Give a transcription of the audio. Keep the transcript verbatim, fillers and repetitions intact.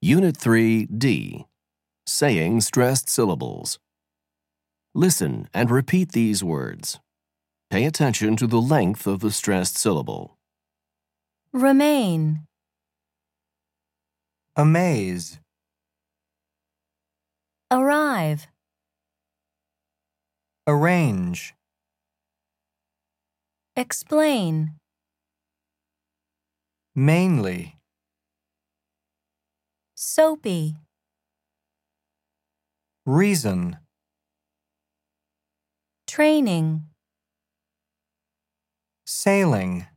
Unit three D. Saying stressed syllables. Listen and repeat these words. Pay attention to the length of the stressed syllable. Remain, Amaze, arrive, arrange, explain, mainly, soapy, reason, training, sailing.